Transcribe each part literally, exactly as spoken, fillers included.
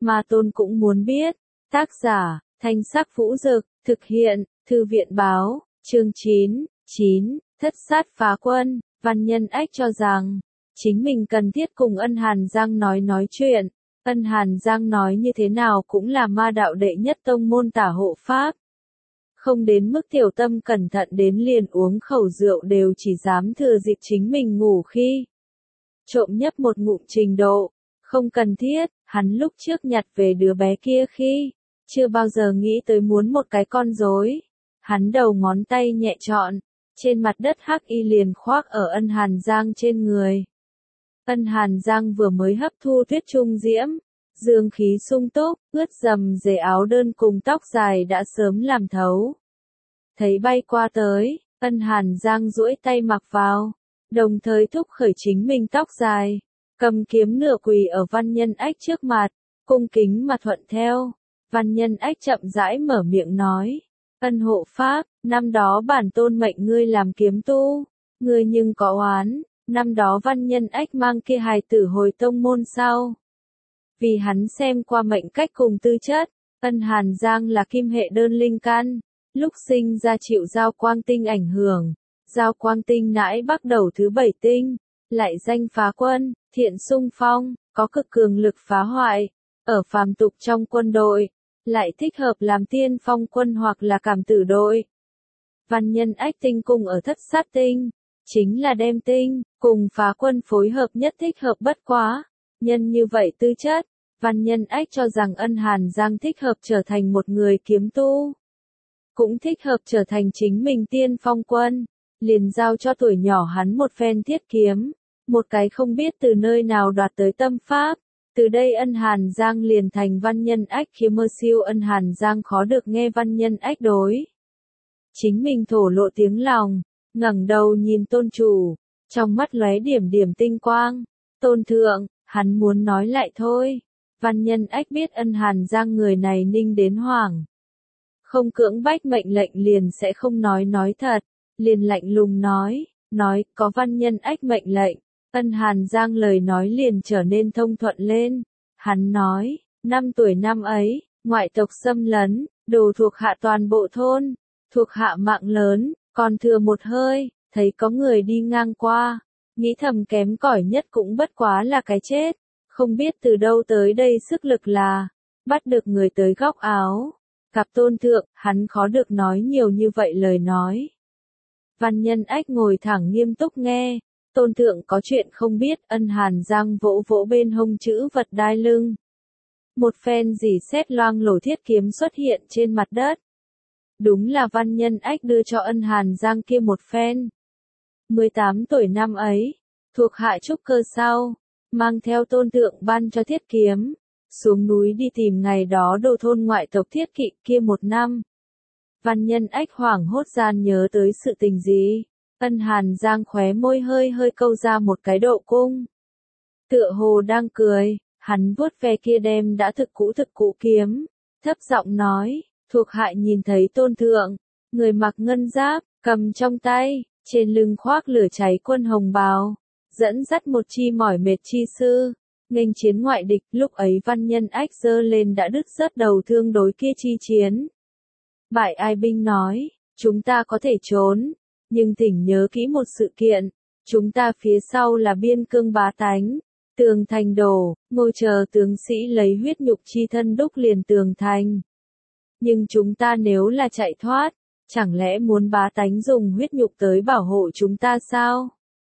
mà Tôn cũng muốn biết. Tác giả, Thanh Sắc Vũ Dực, thực hiện, Thư viện Báo, chương chín, chín, Thất Sát Phá Quân. Văn Nhân Ách cho rằng, chính mình cần thiết cùng Ân Hàn Giang nói nói chuyện. Ân Hàn Giang nói như thế nào cũng là ma đạo đệ nhất tông môn tả hộ pháp. Không đến mức tiểu tâm cẩn thận đến liền uống khẩu rượu đều chỉ dám thừa dịp chính mình ngủ khi trộm nhấp một ngụm trình độ. Không cần thiết, hắn lúc trước nhặt về đứa bé kia khi chưa bao giờ nghĩ tới muốn một cái con rối. Hắn đầu ngón tay nhẹ chọn, trên mặt đất hắc y liền khoác ở Ân Hàn Giang trên người. Ân Hàn Giang vừa mới hấp thu tuyết trung diễm, dương khí sung túc, ướt dầm dề áo đơn cùng tóc dài đã sớm làm thấu. Thấy bay qua tới, Ân Hàn Giang duỗi tay mặc vào, đồng thời thúc khởi chính mình tóc dài, cầm kiếm nửa quỳ ở Văn Nhân Ách trước mặt, cung kính mà thuận theo. Văn Nhân Ách chậm rãi mở miệng nói, Ân hộ pháp, năm đó bản tôn mệnh ngươi làm kiếm tu, ngươi nhưng có oán, năm đó Văn Nhân Ách mang kia hài tử hồi tông môn sao? Vì hắn xem qua mệnh cách cùng tư chất, Ân Hàn Giang là kim hệ đơn linh căn, lúc sinh ra chịu giao quang tinh ảnh hưởng, giao quang tinh nãi bắt đầu thứ bảy tinh, lại danh phá quân, thiện xung phong, có cực cường lực phá hoại, ở phàm tục trong quân đội, lại thích hợp làm tiên phong quân hoặc là cảm tử đội. Văn Nhân Ách tinh cung ở thất sát tinh, chính là đem tinh, cùng phá quân phối hợp nhất thích hợp bất quá, nhân như vậy tư chất. Văn Nhân Ách cho rằng Ân Hàn Giang thích hợp trở thành một người kiếm tu, cũng thích hợp trở thành chính mình tiên phong quân, liền giao cho tuổi nhỏ hắn một phen thiết kiếm, một cái không biết từ nơi nào đoạt tới tâm pháp. Từ đây Ân Hàn Giang liền thành Văn Nhân Ách khi mơ siêu. Ân Hàn Giang khó được nghe Văn Nhân Ách đối chính mình thổ lộ tiếng lòng, ngẩng đầu nhìn Tôn chủ, trong mắt lóe điểm điểm tinh quang. Tôn thượng, hắn muốn nói lại thôi. Văn Nhân Ách biết Ân Hàn Giang người này ninh đến hoảng, không cưỡng bách mệnh lệnh liền sẽ không nói nói thật, liền lạnh lùng nói, nói, có Văn Nhân Ách mệnh lệnh. Ân Hàn Giang lời nói liền trở nên thông thuận lên. Hắn nói, năm tuổi năm ấy, ngoại tộc xâm lấn, đồ thuộc hạ toàn bộ thôn, thuộc hạ mạng lớn, còn thừa một hơi, thấy có người đi ngang qua, nghĩ thầm kém cỏi nhất cũng bất quá là cái chết, không biết từ đâu tới đây sức lực là, bắt được người tới góc áo. Gặp Tôn thượng, hắn khó được nói nhiều như vậy lời nói. Văn Nhân Ách ngồi thẳng nghiêm túc nghe. Tôn thượng có chuyện không biết. Ân Hàn Giang vỗ vỗ bên hông chữ vật đai lưng. Một phen dì xét loang lổ thiết kiếm xuất hiện trên mặt đất. Đúng là Văn Nhân Ách đưa cho Ân Hàn Giang kia một phen. mười tám tuổi năm ấy, thuộc hạ trúc cơ sau, mang theo Tôn thượng ban cho thiết kiếm, xuống núi đi tìm ngày đó đồ thôn ngoại tộc thiết kỵ kia một năm. Văn Nhân Ách hoảng hốt gian nhớ tới sự tình gì. Ân Hàn Giang khóe môi hơi hơi câu ra một cái độ cung. Tựa hồ đang cười, hắn vuốt ve kia đem đã thực cũ thực cũ kiếm, thấp giọng nói, thuộc hạ nhìn thấy Tôn thượng, người mặc ngân giáp, cầm trong tay, trên lưng khoác lửa cháy quân hồng bào, dẫn dắt một chi mỏi mệt chi sư, nghênh chiến ngoại địch. Lúc ấy Văn Nhân Ách giơ lên đã đứt rớt đầu thương đối kia chi chiến. Bại ai binh nói, chúng ta có thể trốn, nhưng thỉnh nhớ kỹ một sự kiện, chúng ta phía sau là biên cương bá tánh, tường thành đổ, ngồi chờ tướng sĩ lấy huyết nhục chi thân đúc liền tường thành. Nhưng chúng ta nếu là chạy thoát, chẳng lẽ muốn bá tánh dùng huyết nhục tới bảo hộ chúng ta sao?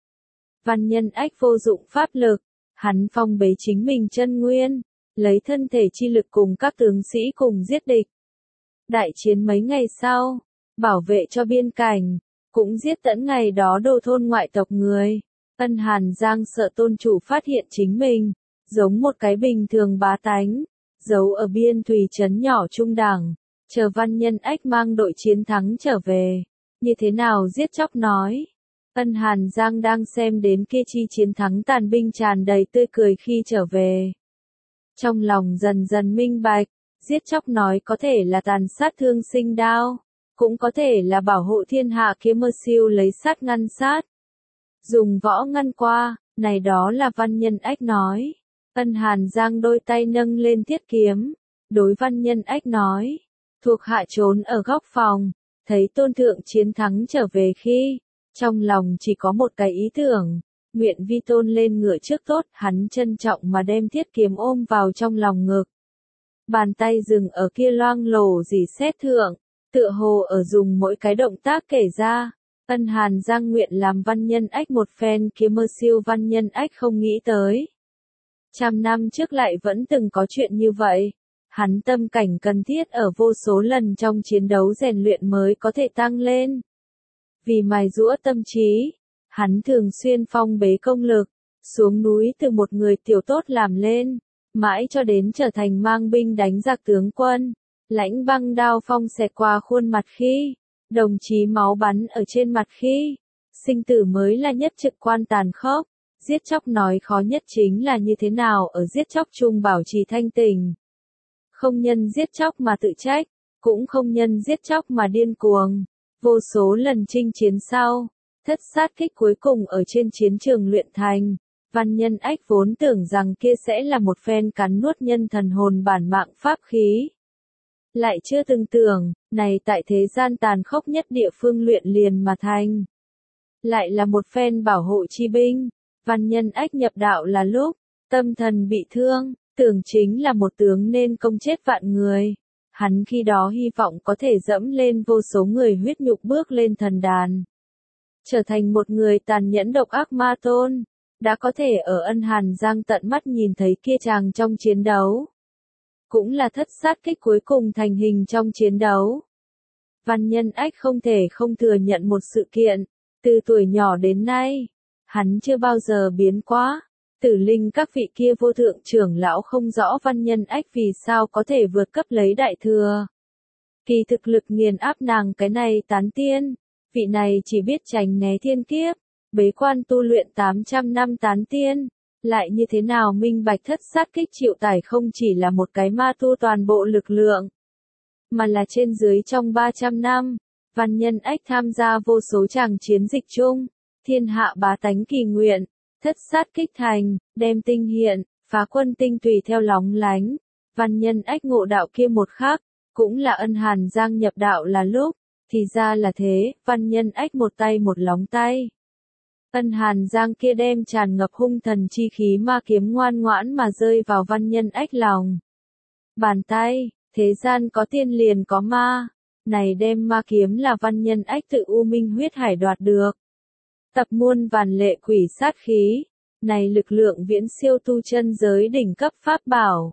Văn Nhân Ách vô dụng pháp lực, hắn phong bế chính mình chân nguyên, lấy thân thể chi lực cùng các tướng sĩ cùng giết địch. Đại chiến mấy ngày sau, bảo vệ cho biên cảnh, cũng giết tận ngày đó đồ thôn ngoại tộc người. Ân Hàn Giang sợ Tôn chủ phát hiện chính mình, giống một cái bình thường bá tánh, giấu ở biên thùy trấn nhỏ trung đẳng, chờ Văn Nhân Ách mang đội chiến thắng trở về. Như thế nào giết chóc nói. Ân Hàn Giang đang xem đến kia chi chiến thắng tàn binh tràn đầy tươi cười khi trở về. Trong lòng dần dần minh bạch, giết chóc nói có thể là tàn sát thương sinh đao, cũng có thể là bảo hộ thiên hạ kia mơ siêu lấy sát ngăn sát. Dùng võ ngăn qua, này đó là Văn Nhân Ách nói. Ân Hàn Giang đôi tay nâng lên thiết kiếm, đối Văn Nhân Ách nói, thuộc hạ trốn ở góc phòng, thấy tôn thượng chiến thắng trở về khi, trong lòng chỉ có một cái ý tưởng, nguyện vi tôn lên ngựa trước tốt, hắn trân trọng mà đem thiết kiếm ôm vào trong lòng ngực. Bàn tay dừng ở kia loang lổ dì xét thượng, tựa hồ ở dùng mỗi cái động tác kể ra. Ân Hàn Giang nguyện làm Văn Nhân Ách một phen kiếm mơ siêu Văn Nhân Ách không nghĩ tới. Trăm năm trước lại vẫn từng có chuyện như vậy. Hắn tâm cảnh cần thiết ở vô số lần trong chiến đấu rèn luyện mới có thể tăng lên. Vì mài giũa tâm trí, hắn thường xuyên phong bế công lực, xuống núi từ một người tiểu tốt làm lên, mãi cho đến trở thành mang binh đánh giặc tướng quân, lãnh băng đao phong xẹt qua khuôn mặt khi, đồng chí máu bắn ở trên mặt khi, sinh tử mới là nhất trực quan tàn khốc, giết chóc nói khó nhất chính là như thế nào ở giết chóc chung bảo trì thanh tình. Không nhân giết chóc mà tự trách, cũng không nhân giết chóc mà điên cuồng. Vô số lần chinh chiến sau, thất sát kích cuối cùng ở trên chiến trường luyện thành, Văn Nhân Ách vốn tưởng rằng kia sẽ là một phen cắn nuốt nhân thần hồn bản mạng pháp khí. Lại chưa từng tưởng, này tại thế gian tàn khốc nhất địa phương luyện liền mà thành. Lại là một phen bảo hộ chi binh, Văn Nhân Ách nhập đạo là lúc, tâm thần bị thương, tưởng chính là một tướng nên công chết vạn người. Hắn khi đó hy vọng có thể dẫm lên vô số người huyết nhục bước lên thần đàn. Trở thành một người tàn nhẫn độc ác ma tôn, đã có thể ở Ân Hàn Giang tận mắt nhìn thấy kia chàng trong chiến đấu. Cũng là thất sát kích cuối cùng thành hình trong chiến đấu. Văn Nhân Ách không thể không thừa nhận một sự kiện, từ tuổi nhỏ đến nay, hắn chưa bao giờ biến quá. Tử linh các vị kia vô thượng trưởng lão không rõ Văn Nhân Ách vì sao có thể vượt cấp lấy đại thừa. Kỳ thực lực nghiền áp nàng cái này tán tiên, vị này chỉ biết tránh né thiên kiếp, bế quan tu luyện tám trăm năm tán tiên, lại như thế nào minh bạch thất sát kích chịu tải không chỉ là một cái ma tu toàn bộ lực lượng, mà là trên dưới trong ba trăm năm, Văn Nhân Ách tham gia vô số tràng chiến dịch chung, thiên hạ bá tánh kỳ nguyện. Thất sát kích thành, đem tinh hiện, phá quân tinh tùy theo lóng lánh, Văn Nhân Ách ngộ đạo kia một khắc, cũng là Ân Hàn Giang nhập đạo là lúc, thì ra là thế, Văn Nhân Ách một tay một lóng tay. Ân Hàn Giang kia đem tràn ngập hung thần chi khí ma kiếm ngoan ngoãn mà rơi vào Văn Nhân Ách lòng. Bàn tay, thế gian có tiên liền có ma, này đem ma kiếm là Văn Nhân Ách tự U Minh huyết hải đoạt được. Tập muôn vàn lệ quỷ sát khí, này lực lượng viễn siêu tu chân giới đỉnh cấp pháp bảo.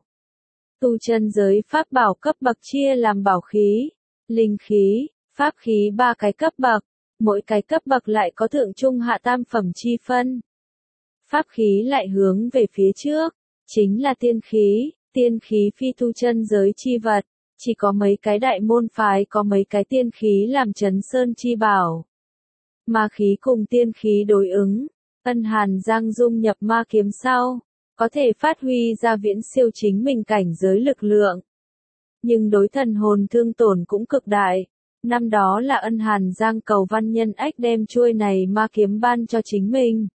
Tu chân giới pháp bảo cấp bậc chia làm bảo khí, linh khí, pháp khí ba cái cấp bậc, mỗi cái cấp bậc lại có thượng trung hạ tam phẩm chi phân. Pháp khí lại hướng về phía trước, chính là tiên khí, tiên khí phi tu chân giới chi vật, chỉ có mấy cái đại môn phái có mấy cái tiên khí làm trấn sơn chi bảo. Ma khí cùng tiên khí đối ứng, Ân Hàn Giang dung nhập ma kiếm sau, có thể phát huy ra viễn siêu chính mình cảnh giới lực lượng. Nhưng đối thần hồn thương tổn cũng cực đại. Năm đó là Ân Hàn Giang cầu Văn Nhân Ách đem chuôi này ma kiếm ban cho chính mình.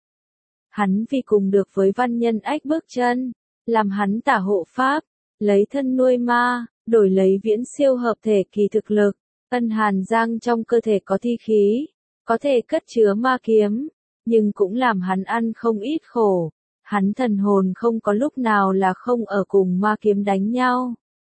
Hắn vì cùng được với Văn Nhân Ách bước chân, làm hắn tả hộ pháp, lấy thân nuôi ma, đổi lấy viễn siêu hợp thể kỳ thực lực. Ân Hàn Giang trong cơ thể có thi khí, có thể cất chứa ma kiếm, nhưng cũng làm hắn ăn không ít khổ. Hắn thần hồn không có lúc nào là không ở cùng ma kiếm đánh nhau.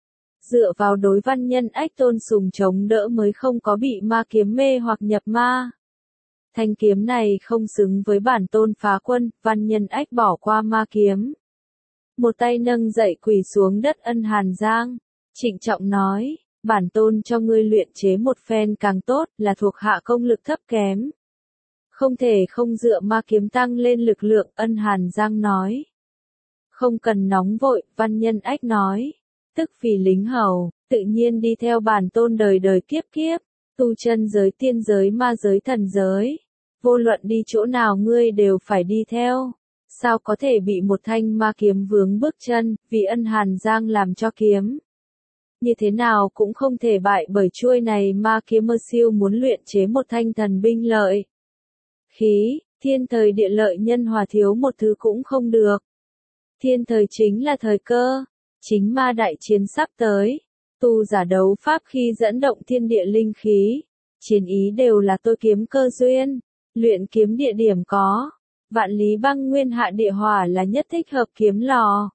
Dựa vào đối Văn Nhân Ách tôn sùng chống đỡ mới không có bị ma kiếm mê hoặc nhập ma. Thanh kiếm này không xứng với bản tôn phá quân, Văn Nhân Ách bỏ qua ma kiếm. Một tay nâng dậy quỳ xuống đất Ân Hàn Giang, trịnh trọng nói, bản tôn cho ngươi luyện chế một phen càng tốt, là thuộc hạ công lực thấp kém. Không thể không dựa ma kiếm tăng lên lực lượng, Ân Hàn Giang nói. Không cần nóng vội, Văn Nhân Ách nói. Tức vì lính hầu, tự nhiên đi theo bản tôn đời đời kiếp kiếp, tu chân giới tiên giới ma giới thần giới. Vô luận đi chỗ nào ngươi đều phải đi theo. Sao có thể bị một thanh ma kiếm vướng bước chân, vì Ân Hàn Giang làm cho kiếm. Như thế nào cũng không thể bại bởi chuôi này ma kiếm mơ siêu muốn luyện chế một thanh thần binh lợi. Khí, thiên thời địa lợi nhân hòa thiếu một thứ cũng không được. Thiên thời chính là thời cơ, chính ma đại chiến sắp tới, tu giả đấu pháp khi dẫn động thiên địa linh khí, chiến ý đều là tôi kiếm cơ duyên, luyện kiếm địa điểm có, Vạn Lý Băng Nguyên Hạ Địa Hỏa là nhất thích hợp kiếm lò.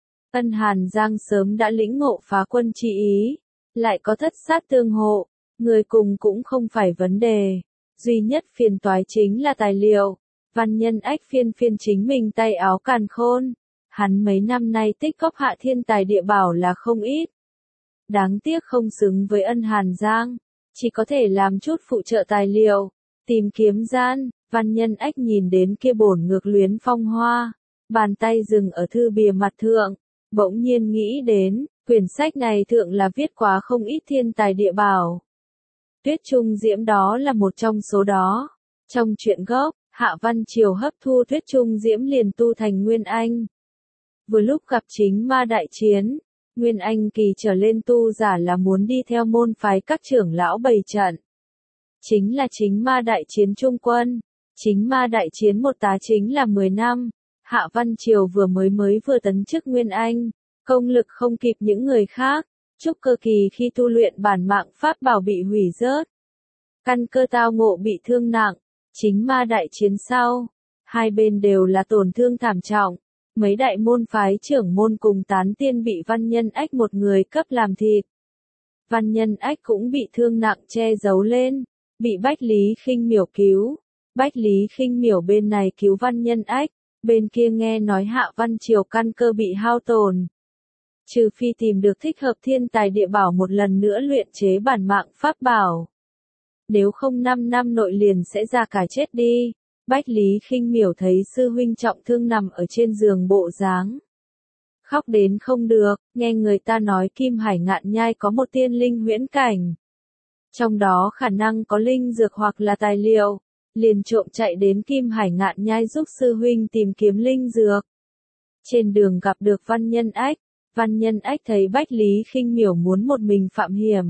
Ân Hàn Giang sớm đã lĩnh ngộ phá quân chi ý, lại có thất sát tương hộ, người cùng cũng không phải vấn đề, duy nhất phiền toái chính là tài liệu. Văn Nhân Ách phiên phiên chính mình tay áo càn khôn, hắn mấy năm nay tích góp hạ thiên tài địa bảo là không ít. Đáng tiếc không xứng với Ân Hàn Giang, chỉ có thể làm chút phụ trợ tài liệu, tìm kiếm gian. Văn Nhân Ách nhìn đến kia bổn ngược luyến phong hoa, bàn tay dừng ở thư bìa mặt thượng, bỗng nhiên nghĩ đến, quyển sách này thượng là viết quá không ít thiên tài địa bảo. Tuyết Trung Diễm đó là một trong số đó. Trong truyện gốc, Hạ Văn Triều hấp thu Tuyết Trung Diễm liền tu thành Nguyên Anh. Vừa lúc gặp chính ma đại chiến, Nguyên Anh kỳ trở lên tu giả là muốn đi theo môn phái các trưởng lão bày trận. Chính là chính ma đại chiến trung quân. Chính ma đại chiến một tá chính là mười năm, Hạ Văn Triều vừa mới mới vừa tấn chức Nguyên Anh, công lực không kịp những người khác, trúc cơ kỳ khi tu luyện bản mạng pháp bảo bị hủy rớt. Căn cơ tao ngộ bị thương nặng, chính ma đại chiến sau, hai bên đều là tổn thương thảm trọng, mấy đại môn phái trưởng môn cùng tán tiên bị Văn Nhân Ách một người cấp làm thịt. Văn Nhân Ách cũng bị thương nặng che giấu lên, bị Bách Lý Khinh Miểu cứu. Bách Lý Khinh Miểu bên này cứu Văn Nhân Ách, bên kia nghe nói Hạ Văn Triều căn cơ bị hao tổn. Trừ phi tìm được thích hợp thiên tài địa bảo một lần nữa luyện chế bản mạng pháp bảo. Nếu không năm năm nội liền sẽ ra cả chết đi. Bách Lý Khinh Miểu thấy sư huynh trọng thương nằm ở trên giường bộ dáng. Khóc đến không được, nghe người ta nói Kim Hải Ngạn Nhai có một tiên linh huyễn cảnh. Trong đó khả năng có linh dược hoặc là tài liệu. Liền trộm chạy đến Kim Hải Ngạn Nhai giúp sư huynh tìm kiếm linh dược. Trên đường gặp được Văn Nhân Ách, Văn Nhân Ách thấy Bách Lý Khinh Miểu muốn một mình phạm hiểm.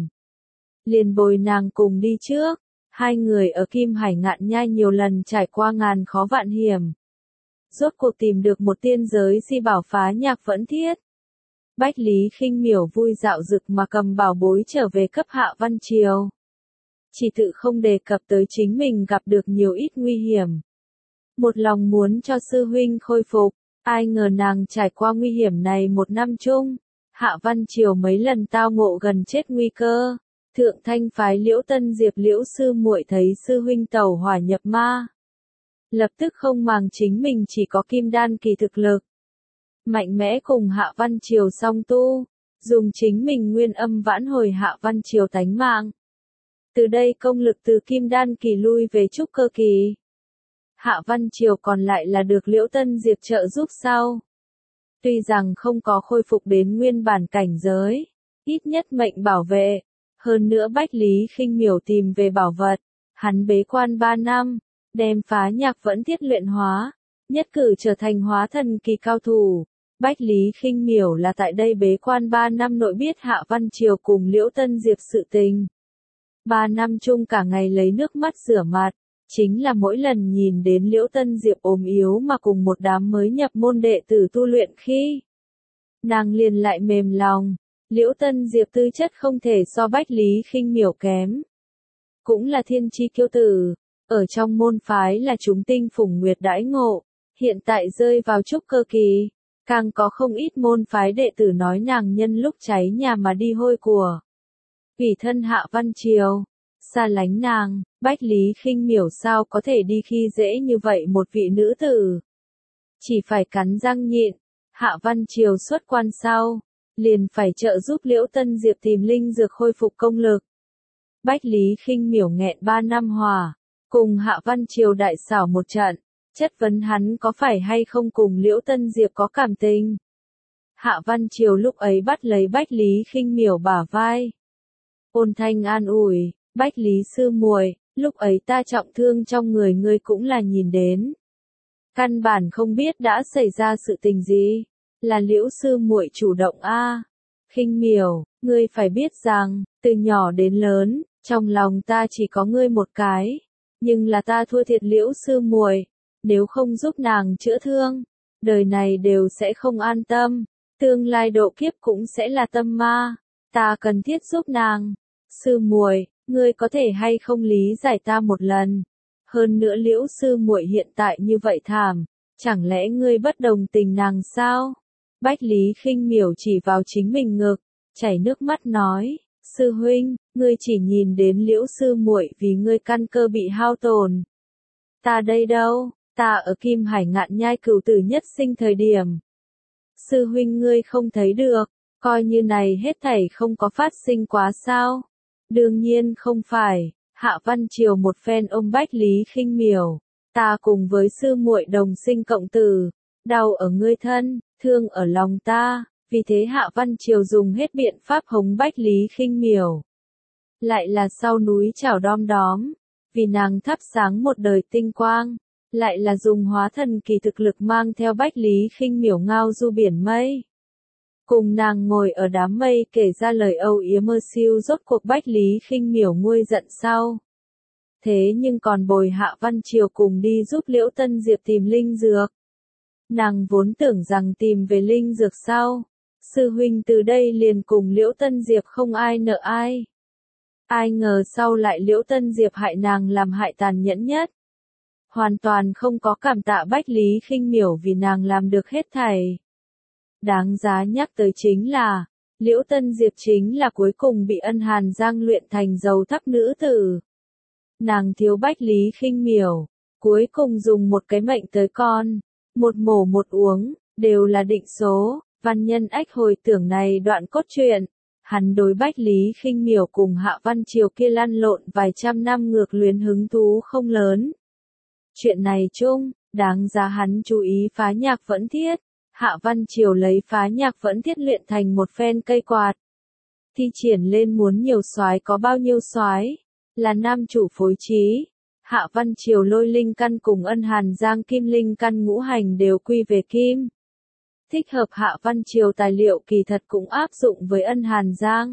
Liền bồi nàng cùng đi trước, hai người ở Kim Hải Ngạn Nhai nhiều lần trải qua ngàn khó vạn hiểm. Rốt cuộc tìm được một tiên giới si bảo phá nhạc vẫn thiết. Bách Lý Khinh Miểu vui dạo dực mà cầm bảo bối trở về cấp Hạ Văn Triều. Chỉ tự không đề cập tới chính mình gặp được nhiều ít nguy hiểm. Một lòng muốn cho sư huynh khôi phục, ai ngờ nàng trải qua nguy hiểm này một năm chung. Hạ Văn Triều mấy lần tao ngộ gần chết nguy cơ. Thượng Thanh phái Liễu Tân Diệp Liễu sư muội thấy sư huynh tẩu hỏa nhập ma. Lập tức không màng chính mình chỉ có kim đan kỳ thực lực. Mạnh mẽ cùng Hạ Văn Triều song tu, dùng chính mình nguyên âm vãn hồi Hạ Văn Triều tánh mạng. Từ đây công lực từ kim đan kỳ lui về trúc cơ kỳ. Hạ Văn Triều còn lại là được Liễu Tân Diệp trợ giúp sau. Tuy rằng không có khôi phục đến nguyên bản cảnh giới, ít nhất mệnh bảo vệ, hơn nữa Bách Lý Khinh Miểu tìm về bảo vật, hắn bế quan ba năm, đem phá nhạc vẫn thiết luyện hóa, nhất cử trở thành hóa thần kỳ cao thủ. Bách Lý Khinh Miểu là tại đây bế quan ba năm nội biết Hạ Văn Triều cùng Liễu Tân Diệp sự tình. Ba năm chung cả ngày lấy nước mắt rửa mặt, chính là mỗi lần nhìn đến Liễu Tân Diệp ốm yếu mà cùng một đám mới nhập môn đệ tử tu luyện khi. Nàng liền lại mềm lòng, Liễu Tân Diệp tư chất không thể so Bách Lý Khinh Miểu kém. Cũng là thiên chi kiêu tử, ở trong môn phái là chúng tinh phùng nguyệt đãi ngộ, hiện tại rơi vào trúc cơ kỳ, càng có không ít môn phái đệ tử nói nàng nhân lúc cháy nhà mà đi hôi của. Ủy thân Hạ Văn Triều, xa lánh nàng, Bách Lý Khinh Miểu sao có thể đi khi dễ như vậy một vị nữ tử. Chỉ phải cắn răng nhịn, Hạ Văn Triều xuất quan sau, liền phải trợ giúp Liễu Tân Diệp tìm linh dược khôi phục công lực. Bách Lý Khinh Miểu nghẹn ba năm hòa, cùng Hạ Văn Triều đại xảo một trận, chất vấn hắn có phải hay không cùng Liễu Tân Diệp có cảm tình. Hạ Văn Triều lúc ấy bắt lấy Bách Lý Khinh Miểu bả vai. Ôn thanh an ủi, Bách Lý sư muội, lúc ấy ta trọng thương trong người ngươi cũng là nhìn đến. Căn bản không biết đã xảy ra sự tình gì, là Liễu sư muội chủ động a. À. Khinh Miểu, ngươi phải biết rằng, từ nhỏ đến lớn, trong lòng ta chỉ có ngươi một cái, nhưng là ta thua thiệt Liễu sư muội, nếu không giúp nàng chữa thương, đời này đều sẽ không an tâm, tương lai độ kiếp cũng sẽ là tâm ma, ta cần thiết giúp nàng. Sư muội, ngươi có thể hay không lý giải ta một lần? Hơn nữa Liễu sư muội hiện tại như vậy thảm, chẳng lẽ ngươi bất đồng tình nàng sao? Bách Lý Khinh Miểu chỉ vào chính mình ngực, chảy nước mắt nói, sư huynh, ngươi chỉ nhìn đến Liễu sư muội vì ngươi căn cơ bị hao tổn. Ta đây đâu, ta ở Kim Hải Ngạn Nhai cửu tử nhất sinh thời điểm. Sư huynh ngươi không thấy được, coi như này hết thảy không có phát sinh quá sao? Đương nhiên không phải, Hạ Văn Triều một phen ôm Bách Lý Khinh Miểu, ta cùng với sư muội đồng sinh cộng tử, đau ở ngươi thân, thương ở lòng ta, vì thế Hạ Văn Triều dùng hết biện pháp hống Bách Lý Khinh Miểu. Lại là sau núi chảo đom đóm, vì nàng thắp sáng một đời tinh quang, lại là dùng hóa thần kỳ thực lực mang theo Bách Lý Khinh Miểu ngao du biển mây. Cùng nàng ngồi ở đám mây kể ra lời âu yếm mơ siêu, rốt cuộc Bách Lý Khinh Miểu nguôi giận sau. Thế nhưng còn bồi Hạ Văn Triều cùng đi giúp Liễu Tân Diệp tìm linh dược. Nàng vốn tưởng rằng tìm về linh dược sau, sư huynh từ đây liền cùng Liễu Tân Diệp không ai nợ ai. Ai ngờ sau lại Liễu Tân Diệp hại nàng làm hại tàn nhẫn nhất. Hoàn toàn không có cảm tạ Bách Lý Khinh Miểu vì nàng làm được hết thảy. Đáng giá nhắc tới chính là, Liễu Tân Diệp chính là cuối cùng bị Ân Hàn Giang luyện thành dầu thắp nữ tử. Nàng thiếu Bách Lý Khinh Miểu, cuối cùng dùng một cái mệnh tới con, một mổ một uống, đều là định số. Văn Nhân Ách hồi tưởng này đoạn cốt truyện, hắn đối Bách Lý Khinh Miểu cùng Hạ Văn Triều kia lăn lộn vài trăm năm ngược luyến hứng thú không lớn. Chuyện này chung, đáng giá hắn chú ý phá nhạc vẫn thiết. Hạ Văn Triều lấy phá nhạc vẫn thiết luyện thành một phen cây quạt. Thi triển lên muốn nhiều soái có bao nhiêu soái, là nam chủ phối trí. Hạ Văn Triều lôi linh căn cùng Ân Hàn Giang kim linh căn ngũ hành đều quy về kim. Thích hợp Hạ Văn Triều tài liệu kỳ thật cũng áp dụng với Ân Hàn Giang.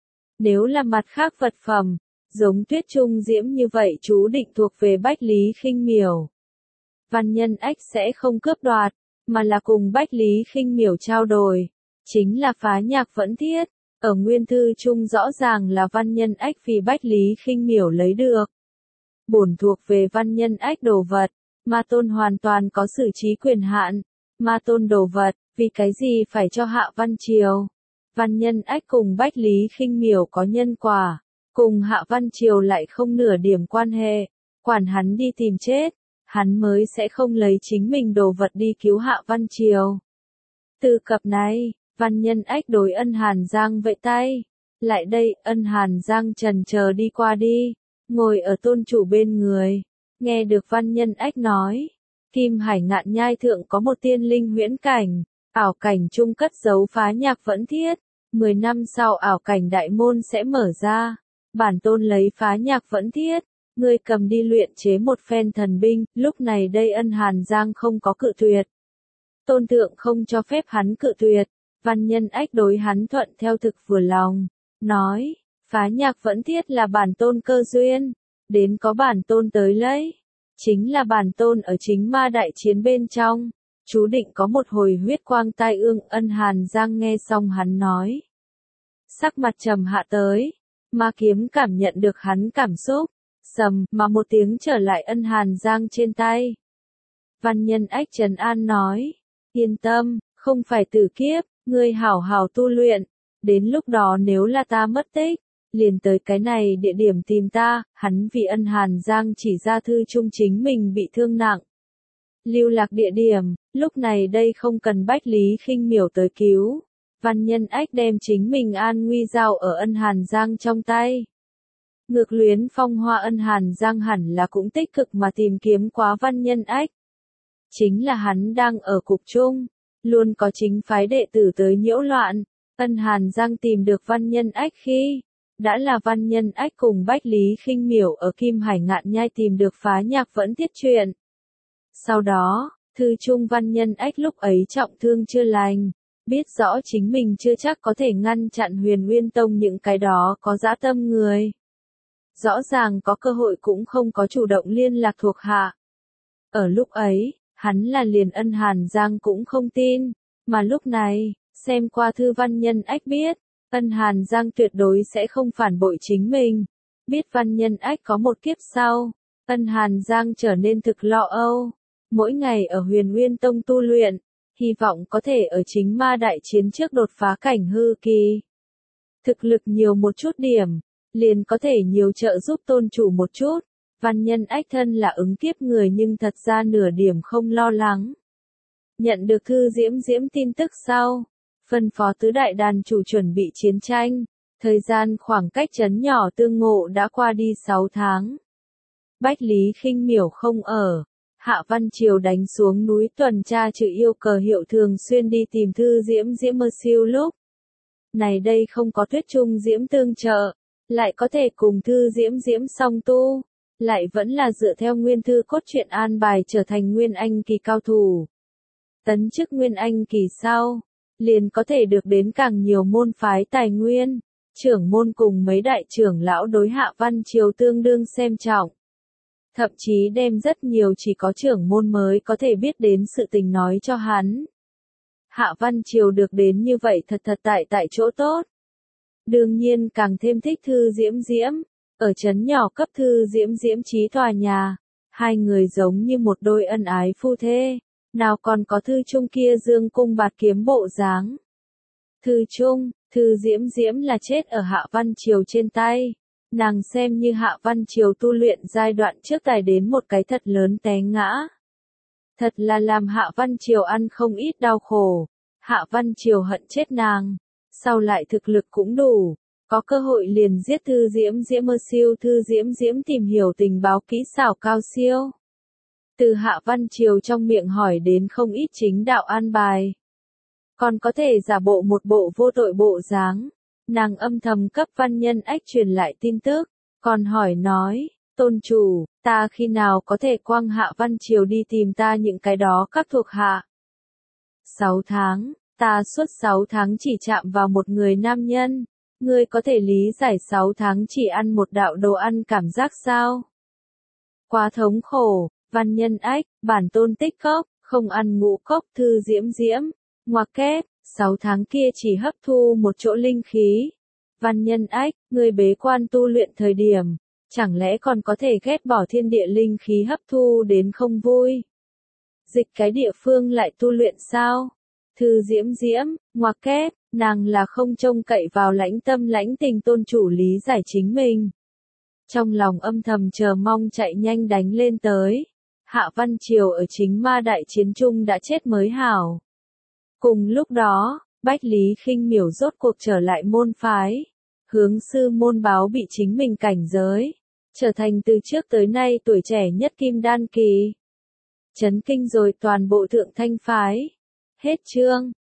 Nếu là mặt khác vật phẩm, giống Tuyết Trung Diễm như vậy chú định thuộc về Bách Lý Khinh Miểu. Văn Nhân Ách sẽ không cướp đoạt, mà là cùng Bách Lý Khinh Miểu trao đổi. Chính là phá nhạc vẫn thiết, ở nguyên thư chung rõ ràng là Văn Nhân Ách vì Bách Lý Khinh Miểu lấy được. Bổn thuộc về Văn Nhân Ách đồ vật, Ma Tôn hoàn toàn có xử trí quyền hạn. Ma Tôn đồ vật, vì cái gì phải cho Hạ Văn Triều? Văn Nhân Ách cùng Bách Lý Khinh Miểu có nhân quả, cùng Hạ Văn Triều lại không nửa điểm quan hệ, quản hắn đi tìm chết, hắn mới sẽ không lấy chính mình đồ vật đi cứu Hạ Văn Triều. Từ cập này, Văn Nhân Ách đối Ân Hàn Giang vẫy tay, lại đây, Ân Hàn Giang trần chờ đi qua đi, ngồi ở tôn chủ bên người, nghe được Văn Nhân Ách nói. Kim Hải Ngạn Nhai thượng có một tiên linh huyễn cảnh, ảo cảnh chung cất giấu phá nhạc vẫn thiết, mười năm sau ảo cảnh đại môn sẽ mở ra, bản tôn lấy phá nhạc vẫn thiết, ngươi cầm đi luyện chế một phen thần binh, lúc này đây Ân Hàn Giang không có cự tuyệt. Tôn thượng không cho phép hắn cự tuyệt, Văn Nhân Ách đối hắn thuận theo thực vừa lòng, nói, phá nhạc vẫn thiết là bản tôn cơ duyên, đến có bản tôn tới lấy. Chính là bản tôn ở chính ma đại chiến bên trong, chú định có một hồi huyết quang tai ương. Ân Hàn Giang nghe xong hắn nói, sắc mặt trầm hạ tới, ma kiếm cảm nhận được hắn cảm xúc, sầm mà một tiếng trở lại Ân Hàn Giang trên tay. Văn Nhân Ách trấn an nói, yên tâm, không phải tử kiếp, ngươi hảo hảo tu luyện, đến lúc đó nếu là ta mất tích, liền tới cái này địa điểm tìm ta. Hắn vì Ân Hàn Giang chỉ ra thư chung chính mình bị thương nặng. Lưu lạc địa điểm, lúc này đây không cần Bách Lý Khinh Miểu tới cứu. Văn Nhân Ách đem chính mình an nguy giao ở Ân Hàn Giang trong tay. Ngược luyến phong hoa Ân Hàn Giang hẳn là cũng tích cực mà tìm kiếm quá Văn Nhân Ách. Chính là hắn đang ở cục chung, luôn có chính phái đệ tử tới nhiễu loạn. Ân Hàn Giang tìm được Văn Nhân Ách khi đã là Văn Nhân Ách cùng Bách Lý Khinh Miểu ở Kim Hải Ngạn Nhai tìm được phá nhạc vẫn thiết chuyện. Sau đó, thư chung Văn Nhân Ách lúc ấy trọng thương chưa lành, biết rõ chính mình chưa chắc có thể ngăn chặn Huyền Nguyên Tông những cái đó có dã tâm người. Rõ ràng có cơ hội cũng không có chủ động liên lạc thuộc hạ. Ở lúc ấy, Hắn là liền Ân Hàn Giang cũng không tin, mà lúc này, xem qua thư Văn Nhân Ách biết, Ân Hàn Giang tuyệt đối sẽ không phản bội chính mình. Biết Văn Nhân Ách có một kiếp sau, Ân Hàn Giang trở nên thực lo âu, mỗi ngày ở Huyền Nguyên Tông tu luyện, hy vọng có thể ở chính ma đại chiến trước đột phá cảnh hư kỳ. Thực lực nhiều một chút điểm, liền có thể nhiều trợ giúp tôn chủ một chút. Văn Nhân Ách thân là ứng kiếp người nhưng thật ra nửa điểm không lo lắng. Nhận được thư Diễm Diễm tin tức sau, phân phó tứ đại đàn chủ chuẩn bị chiến tranh, thời gian khoảng cách trấn nhỏ tương ngộ đã qua đi sáu tháng. Bách Lý Khinh Miểu không ở, Hạ Văn Triều đánh xuống núi tuần tra trừ yêu cờ hiệu thường xuyên đi tìm thư Diễm Diễm mơ siêu lúc. Này đây không có Tuyết Trung Diễm tương trợ, lại có thể cùng thư Diễm Diễm song tu, lại vẫn là dựa theo nguyên thư cốt truyện an bài trở thành Nguyên Anh kỳ cao thủ. Tấn chức Nguyên Anh kỳ sau, liền có thể được đến càng nhiều môn phái tài nguyên, trưởng môn cùng mấy đại trưởng lão đối Hạ Văn Triều tương đương xem trọng. Thậm chí đem rất nhiều chỉ có trưởng môn mới có thể biết đến sự tình nói cho hắn. Hạ Văn Triều được đến như vậy thật thật tại tại chỗ tốt. Đương nhiên càng thêm thích thư Diễm Diễm, ở trấn nhỏ cấp thư Diễm Diễm trí tòa nhà, hai người giống như một đôi ân ái phu thê, nào còn có thư Trung kia dương cung bạt kiếm bộ dáng. Thư Trung, thư Diễm Diễm là chết ở Hạ Văn Triều trên tay. Nàng xem như Hạ Văn Triều tu luyện giai đoạn trước tài đến một cái thật lớn té ngã. Thật là làm Hạ Văn Triều ăn không ít đau khổ. Hạ Văn Triều hận chết nàng. Sau lại thực lực cũng đủ. Có cơ hội liền giết thư Diễm Diễm mơ siêu thư Diễm Diễm tìm hiểu tình báo kỹ xảo cao siêu. Từ Hạ Văn Triều trong miệng hỏi đến không ít chính đạo an bài. Còn có thể giả bộ một bộ vô tội bộ dáng. Nàng âm thầm cấp Văn Nhân Ách truyền lại tin tức, còn hỏi nói, tôn chủ, ta khi nào có thể quang Hạ Văn Triều đi tìm ta những cái đó các thuộc hạ. Sáu tháng, ta suốt sáu tháng chỉ chạm vào một người nam nhân, ngươi có thể lý giải sáu tháng chỉ ăn một đạo đồ ăn cảm giác sao? Quá thống khổ, Văn Nhân Ách, bản tôn tích cốc, không ăn ngũ cốc thư Diễm Diễm, ngoặc kép. Sáu tháng kia chỉ hấp thu một chỗ linh khí. Văn Nhân Ách, người bế quan tu luyện thời điểm, chẳng lẽ còn có thể ghét bỏ thiên địa linh khí hấp thu đến không vui? Dịch cái địa phương lại tu luyện sao? Thư Diễm Diễm, ngoặc kép, nàng là không trông cậy vào lãnh tâm lãnh tình tôn chủ lý giải chính mình. Trong lòng âm thầm chờ mong chạy nhanh đánh lên tới. Hạ Văn Triều ở chính ma đại chiến trung đã chết mới hảo. Cùng lúc đó, Bách Lý Khinh Miểu rốt cuộc trở lại môn phái, hướng sư môn báo bị chính mình cảnh giới, trở thành từ trước tới nay tuổi trẻ nhất kim đan kỳ. Chấn kinh rồi toàn bộ thượng thanh phái. Hết chương.